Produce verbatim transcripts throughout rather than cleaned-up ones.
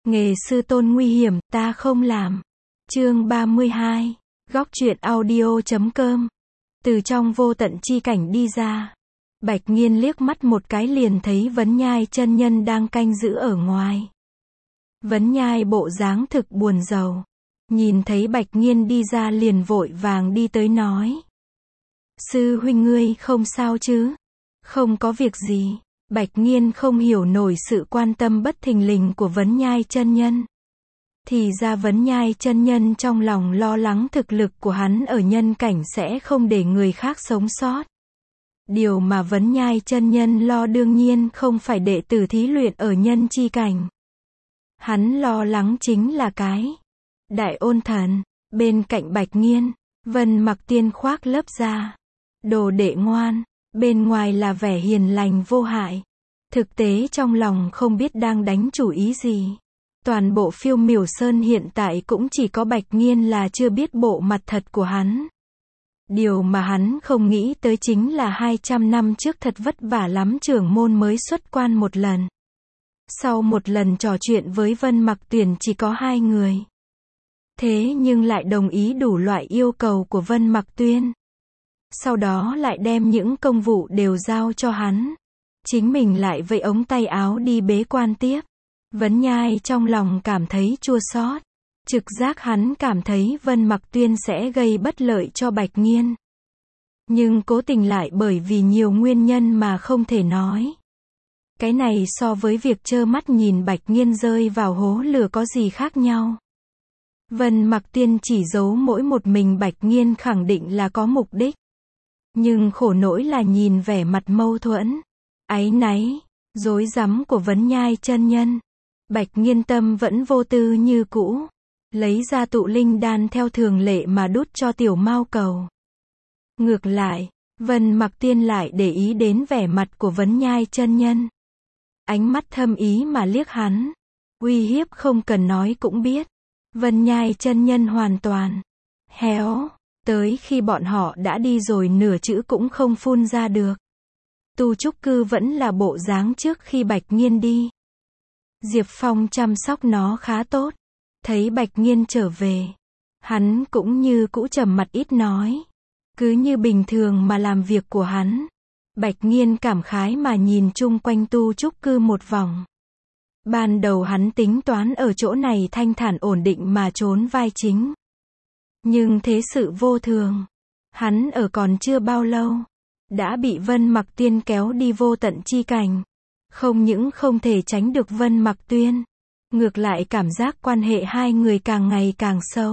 Nghề sư tôn nguy hiểm, ta không làm. Chương ba mươi hai, góc truyện audio chấm com. Từ trong vô tận chi cảnh đi ra, Bạch Nghiên liếc mắt một cái liền thấy Vấn Nhai chân nhân đang canh giữ ở ngoài. Vấn Nhai bộ dáng thực buồn rầu, nhìn thấy Bạch Nghiên đi ra liền vội vàng đi tới nói: Sư huynh ngươi không sao chứ? Không có việc gì. Bạch Nghiên không hiểu nổi sự quan tâm bất thình lình của Vấn Nhai chân nhân. Thì ra Vấn Nhai chân nhân trong lòng lo lắng thực lực của hắn ở nhân cảnh sẽ không để người khác sống sót. Điều mà Vấn Nhai chân nhân lo đương nhiên không phải đệ tử thí luyện ở nhân chi cảnh. Hắn lo lắng chính là cái Đại Ôn Thần. Bên cạnh Bạch Nghiên, Vân Mặc Tiên khoác lớp da đồ đệ ngoan, bên ngoài là vẻ hiền lành vô hại, thực tế trong lòng không biết đang đánh chủ ý gì. Toàn bộ Phiêu Miểu Sơn hiện tại cũng chỉ có Bạch Nghiên là chưa biết bộ mặt thật của hắn. Điều mà hắn không nghĩ tới chính là hai trăm năm trước thật vất vả lắm trưởng môn mới xuất quan một lần. Sau một lần trò chuyện với Vân Mặc Tuyển chỉ có hai người. Thế nhưng lại đồng ý đủ loại yêu cầu của Vân Mặc Tuyên. Sau đó lại đem những công vụ đều giao cho hắn. Chính mình lại vẫy ống tay áo đi bế quan tiếp. Vấn Nhai trong lòng cảm thấy chua xót. Trực giác hắn cảm thấy Vân Mặc Tuyên sẽ gây bất lợi cho Bạch Nghiên. Nhưng cố tình lại bởi vì nhiều nguyên nhân mà không thể nói. Cái này so với việc trơ mắt nhìn Bạch Nghiên rơi vào hố lửa có gì khác nhau. Vân Mặc Tuyên chỉ giấu mỗi một mình Bạch Nghiên khẳng định là có mục đích. Nhưng khổ nỗi là nhìn vẻ mặt mâu thuẫn, áy náy, rối rắm của Vấn Nhai chân nhân. Bạch Nghiên tâm vẫn vô tư như cũ, lấy ra tụ linh đan theo thường lệ mà đút cho tiểu mao cầu. Ngược lại, Vân Mặc Tiên lại để ý đến vẻ mặt của Vấn Nhai chân nhân. Ánh mắt thâm ý mà liếc hắn, uy hiếp không cần nói cũng biết. Vân Nhai chân nhân hoàn toàn héo, tới khi bọn họ đã đi rồi nửa chữ cũng không phun ra được. Tu trúc cư vẫn là bộ dáng trước khi Bạch Nghiên đi. Diệp Phong chăm sóc nó khá tốt. Thấy Bạch Nghiên trở về, hắn cũng như cũ trầm mặt ít nói, cứ như bình thường mà làm việc của hắn. Bạch Nghiên cảm khái mà nhìn chung quanh tu trúc cư một vòng. Ban đầu hắn tính toán ở chỗ này thanh thản ổn định mà trốn vai chính. Nhưng thế sự vô thường. Hắn ở còn chưa bao lâu, đã bị Vân Mặc Tuyên kéo đi vô tận chi cảnh. Không những không thể tránh được Vân Mặc Tuyên, ngược lại cảm giác quan hệ hai người càng ngày càng sâu.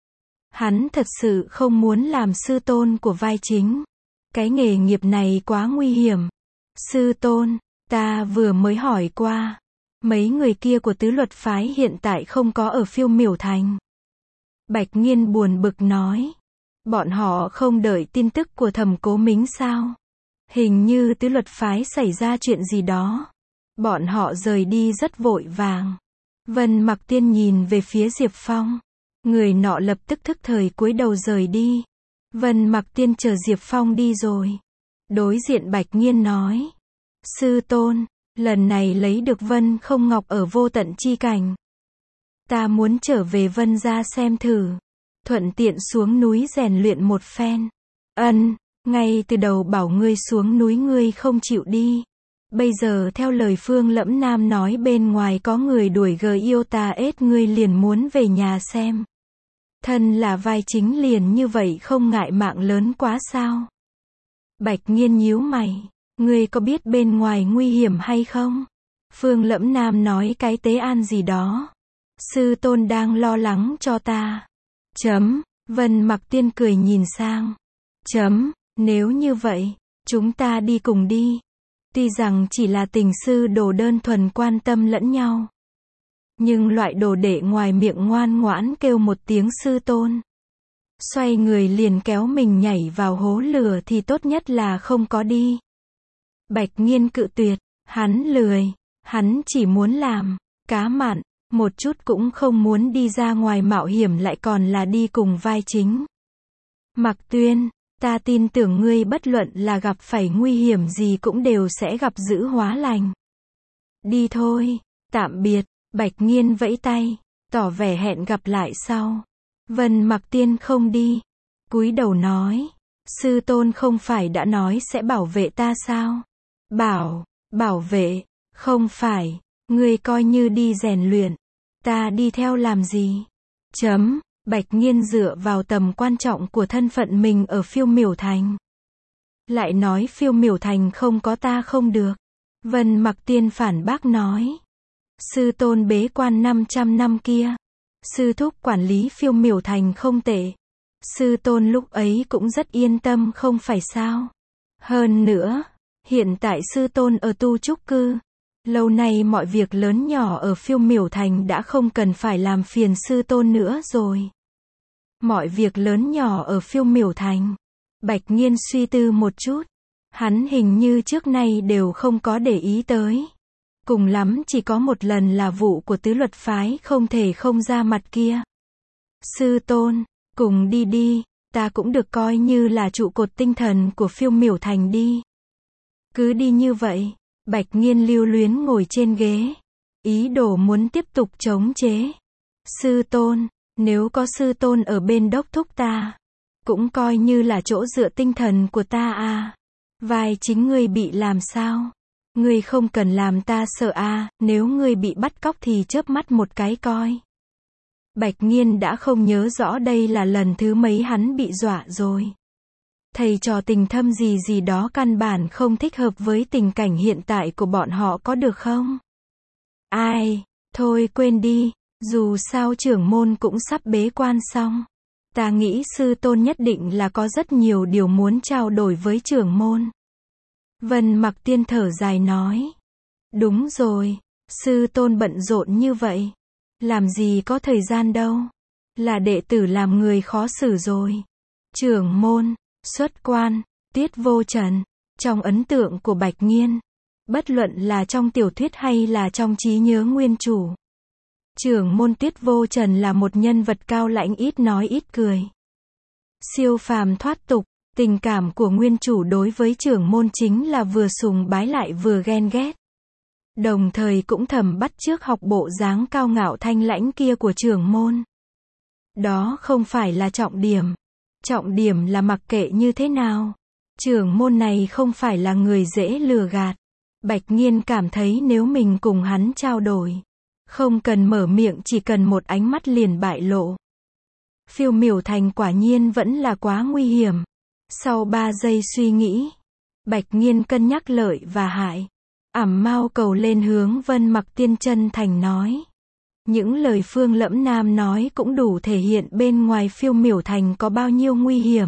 Hắn thật sự không muốn làm sư tôn của vai chính. Cái nghề nghiệp này quá nguy hiểm. Sư tôn, ta vừa mới hỏi qua. Mấy người kia của tứ luật phái hiện tại không có ở Phiêu Miểu Thành. Bạch Nghiên buồn bực nói. Bọn họ không đợi tin tức của Thẩm Cố Mính sao? Hình như tứ luật phái xảy ra chuyện gì đó. Bọn họ rời đi rất vội vàng. Vân Mặc Tiên nhìn về phía Diệp Phong. Người nọ lập tức thức thời cúi đầu rời đi. Vân Mặc Tiên chờ Diệp Phong đi rồi. Đối diện Bạch Nghiên nói. Sư tôn, lần này lấy được Vân Không Ngọc ở vô tận chi cảnh. Ta muốn trở về Vân gia xem thử. Thuận tiện xuống núi rèn luyện một phen. Ân, ngay từ đầu bảo ngươi xuống núi ngươi không chịu đi. Bây giờ theo lời Phương Lẫm Nam nói bên ngoài có người đuổi gờ yêu ta ết ngươi liền muốn về nhà xem. Thân là vai chính liền như vậy không ngại mạng lớn quá sao? Bạch Nghiên nhíu mày. Ngươi có biết bên ngoài nguy hiểm hay không? Phương Lẫm Nam nói cái tế an gì đó. Sư tôn đang lo lắng cho ta. Chấm, Vân Mặc Tiên cười nhìn sang. Chấm, nếu như vậy, chúng ta đi cùng đi. Tuy rằng chỉ là tình sư đồ đơn thuần quan tâm lẫn nhau. Nhưng loại đồ đệ ngoài miệng ngoan ngoãn kêu một tiếng sư tôn. Xoay người liền kéo mình nhảy vào hố lửa thì tốt nhất là không có đi. Bạch Nghiên cự tuyệt, hắn lười, hắn chỉ muốn làm cá mặn, một chút cũng không muốn đi ra ngoài mạo hiểm lại còn là đi cùng vai chính. Mặc Tuyên, ta tin tưởng ngươi bất luận là gặp phải nguy hiểm gì cũng đều sẽ gặp dữ hóa lành. Đi thôi, tạm biệt. Bạch Nghiên vẫy tay, tỏ vẻ hẹn gặp lại sau. Vân Mặc Tiên không đi, cúi đầu nói, sư tôn không phải đã nói sẽ bảo vệ ta sao? Bảo, bảo vệ, không phải, ngươi coi như đi rèn luyện, ta đi theo làm gì? Chấm, Bạch Nghiên dựa vào tầm quan trọng của thân phận mình ở Phiêu Miểu Thành. Lại nói Phiêu Miểu Thành không có ta không được. Vân Mặc Tiên phản bác nói. Sư tôn bế quan năm trăm năm kia. Sư thúc quản lý Phiêu Miểu Thành không tệ. Sư tôn lúc ấy cũng rất yên tâm không phải sao. Hơn nữa, hiện tại sư tôn ở tu trúc cư. Lâu nay mọi việc lớn nhỏ ở Phiêu Miểu Thành đã không cần phải làm phiền sư tôn nữa rồi. Mọi việc lớn nhỏ ở Phiêu Miểu Thành. Bạch Nghiên suy tư một chút. Hắn hình như trước nay đều không có để ý tới. Cùng lắm chỉ có một lần là vụ của tứ luật phái không thể không ra mặt kia. Sư tôn, cùng đi đi, ta cũng được coi như là trụ cột tinh thần của Phiêu Miểu Thành đi. Cứ đi như vậy, Bạch Nghiên lưu luyến ngồi trên ghế. Ý đồ muốn tiếp tục chống chế. Sư tôn, nếu có sư tôn ở bên đốc thúc ta, cũng coi như là chỗ dựa tinh thần của ta à. Vai chính ngươi bị làm sao? Ngươi không cần làm ta sợ à, nếu ngươi bị bắt cóc thì chớp mắt một cái coi. Bạch Nghiên đã không nhớ rõ đây là lần thứ mấy hắn bị dọa rồi. Thầy trò tình thâm gì gì đó căn bản không thích hợp với tình cảnh hiện tại của bọn họ có được không? Ai, thôi quên đi, dù sao trưởng môn cũng sắp bế quan xong. Ta nghĩ sư tôn nhất định là có rất nhiều điều muốn trao đổi với trưởng môn. Vân Mặc Tiên thở dài nói. Đúng rồi, sư tôn bận rộn như vậy. Làm gì có thời gian đâu. Là đệ tử làm người khó xử rồi. Trưởng môn, xuất quan, Tiết Vô Trần. Trong ấn tượng của Bạch Nghiên, bất luận là trong tiểu thuyết hay là trong trí nhớ nguyên chủ, trưởng môn Tiết Vô Trần là một nhân vật cao lãnh ít nói ít cười. Siêu phàm thoát tục, tình cảm của nguyên chủ đối với trưởng môn chính là vừa sùng bái lại vừa ghen ghét. Đồng thời cũng thầm bắt chước học bộ dáng cao ngạo thanh lãnh kia của trưởng môn. Đó không phải là trọng điểm. Trọng điểm là mặc kệ như thế nào, trưởng môn này không phải là người dễ lừa gạt. Bạch Nghiên cảm thấy nếu mình cùng hắn trao đổi, không cần mở miệng chỉ cần một ánh mắt liền bại lộ. Phiêu Miểu Thành quả nhiên vẫn là quá nguy hiểm. Sau ba giây suy nghĩ, Bạch Nghiên cân nhắc lợi và hại. Ảm mau cầu lên hướng Vân Mặc Tiên chân thành nói. Những lời Phương Lẫm Nam nói cũng đủ thể hiện bên ngoài Phiêu Miểu Thành có bao nhiêu nguy hiểm.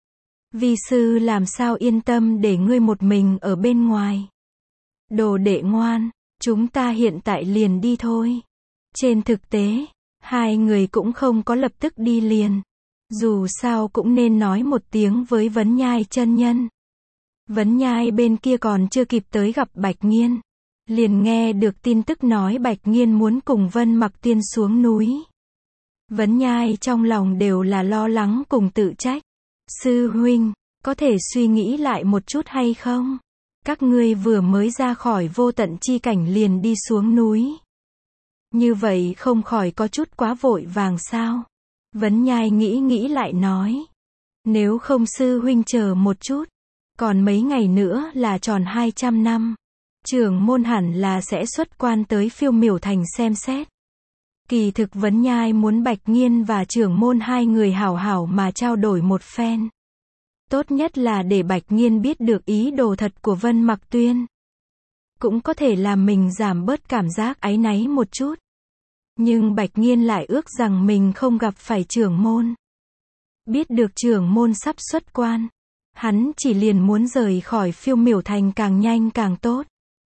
Vi sư làm sao yên tâm để ngươi một mình ở bên ngoài. Đồ đệ ngoan, chúng ta hiện tại liền đi thôi. Trên thực tế, hai người cũng không có lập tức đi liền. Dù sao cũng nên nói một tiếng với Vấn Nhai chân nhân. Vấn Nhai bên kia còn chưa kịp tới gặp Bạch Nghiên, liền nghe được tin tức nói Bạch Nghiên muốn cùng Vân Mặc Tiên xuống núi. Vấn Nhai trong lòng đều là lo lắng cùng tự trách. Sư huynh, có thể suy nghĩ lại một chút hay không? Các ngươi vừa mới ra khỏi vô tận chi cảnh liền đi xuống núi. Như vậy không khỏi có chút quá vội vàng sao? Vấn Nhai nghĩ nghĩ lại nói. Nếu không sư huynh chờ một chút, còn mấy ngày nữa là tròn hai trăm năm. Trưởng môn hẳn là sẽ xuất quan tới Phiêu Miểu Thành xem xét. Kỳ thực Vấn Nhai muốn Bạch Nghiên và trưởng môn hai người hảo hảo mà trao đổi một phen. Tốt nhất là để Bạch Nghiên biết được ý đồ thật của Vân Mặc Tuyên. Cũng có thể làm mình giảm bớt cảm giác áy náy một chút. Nhưng Bạch Nghiên lại ước rằng mình không gặp phải trưởng môn. Biết được trưởng môn sắp xuất quan, hắn chỉ liền muốn rời khỏi Phiêu Miểu Thành càng nhanh càng tốt.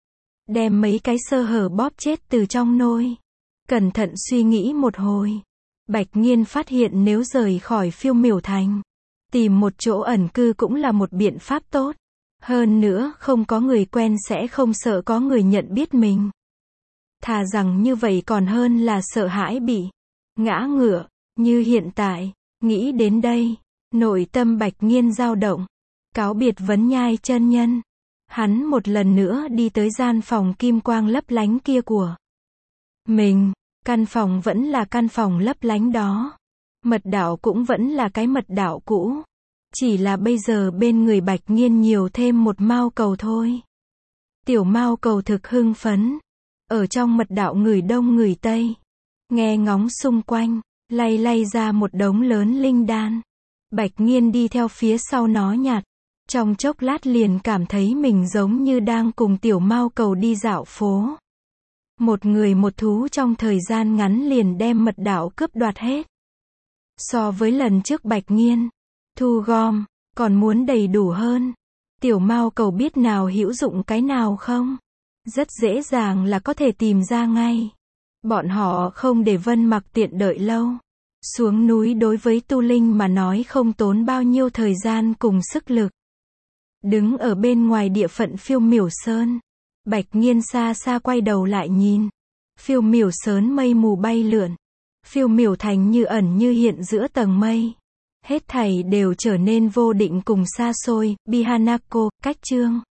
Đem mấy cái sơ hở bóp chết từ trong nôi. Cẩn thận suy nghĩ một hồi, Bạch Nghiên phát hiện nếu rời khỏi Phiêu Miểu Thành, tìm một chỗ ẩn cư cũng là một biện pháp tốt. Hơn nữa không có người quen sẽ không sợ có người nhận biết mình. Thà rằng như vậy còn hơn là sợ hãi bị ngã ngựa, như hiện tại. Nghĩ đến đây, nội tâm Bạch Nghiên dao động. Cáo biệt Vấn Nhai chân nhân, hắn một lần nữa đi tới gian phòng kim quang lấp lánh kia của mình. Căn phòng vẫn là căn phòng lấp lánh đó. Mật đạo cũng vẫn là cái mật đạo cũ. Chỉ là bây giờ bên người Bạch Nghiên nhiều thêm một mao cầu thôi. Tiểu mao cầu thực hưng phấn. Ở trong mật đạo người đông người tây. Nghe ngóng xung quanh. Lay lay ra một đống lớn linh đan. Bạch Nghiên đi theo phía sau nó nhặt. Trong chốc lát liền cảm thấy mình giống như đang cùng tiểu mao cầu đi dạo phố. Một người một thú trong thời gian ngắn liền đem mật đạo cướp đoạt hết. So với lần trước Bạch Nghiên thu gom, còn muốn đầy đủ hơn. Tiểu mao cầu biết nào hữu dụng cái nào không? Rất dễ dàng là có thể tìm ra ngay. Bọn họ không để Vân Mặc tiện đợi lâu. Xuống núi đối với tu linh mà nói không tốn bao nhiêu thời gian cùng sức lực. Đứng ở bên ngoài địa phận Phiêu Miểu Sơn. Bạch Nghiên xa xa quay đầu lại nhìn. Phiêu Miểu Sơn mây mù bay lượn. Phiêu Miểu Thành như ẩn như hiện giữa tầng mây. Hết thảy đều trở nên vô định cùng xa xôi. Bihanako, cách chương.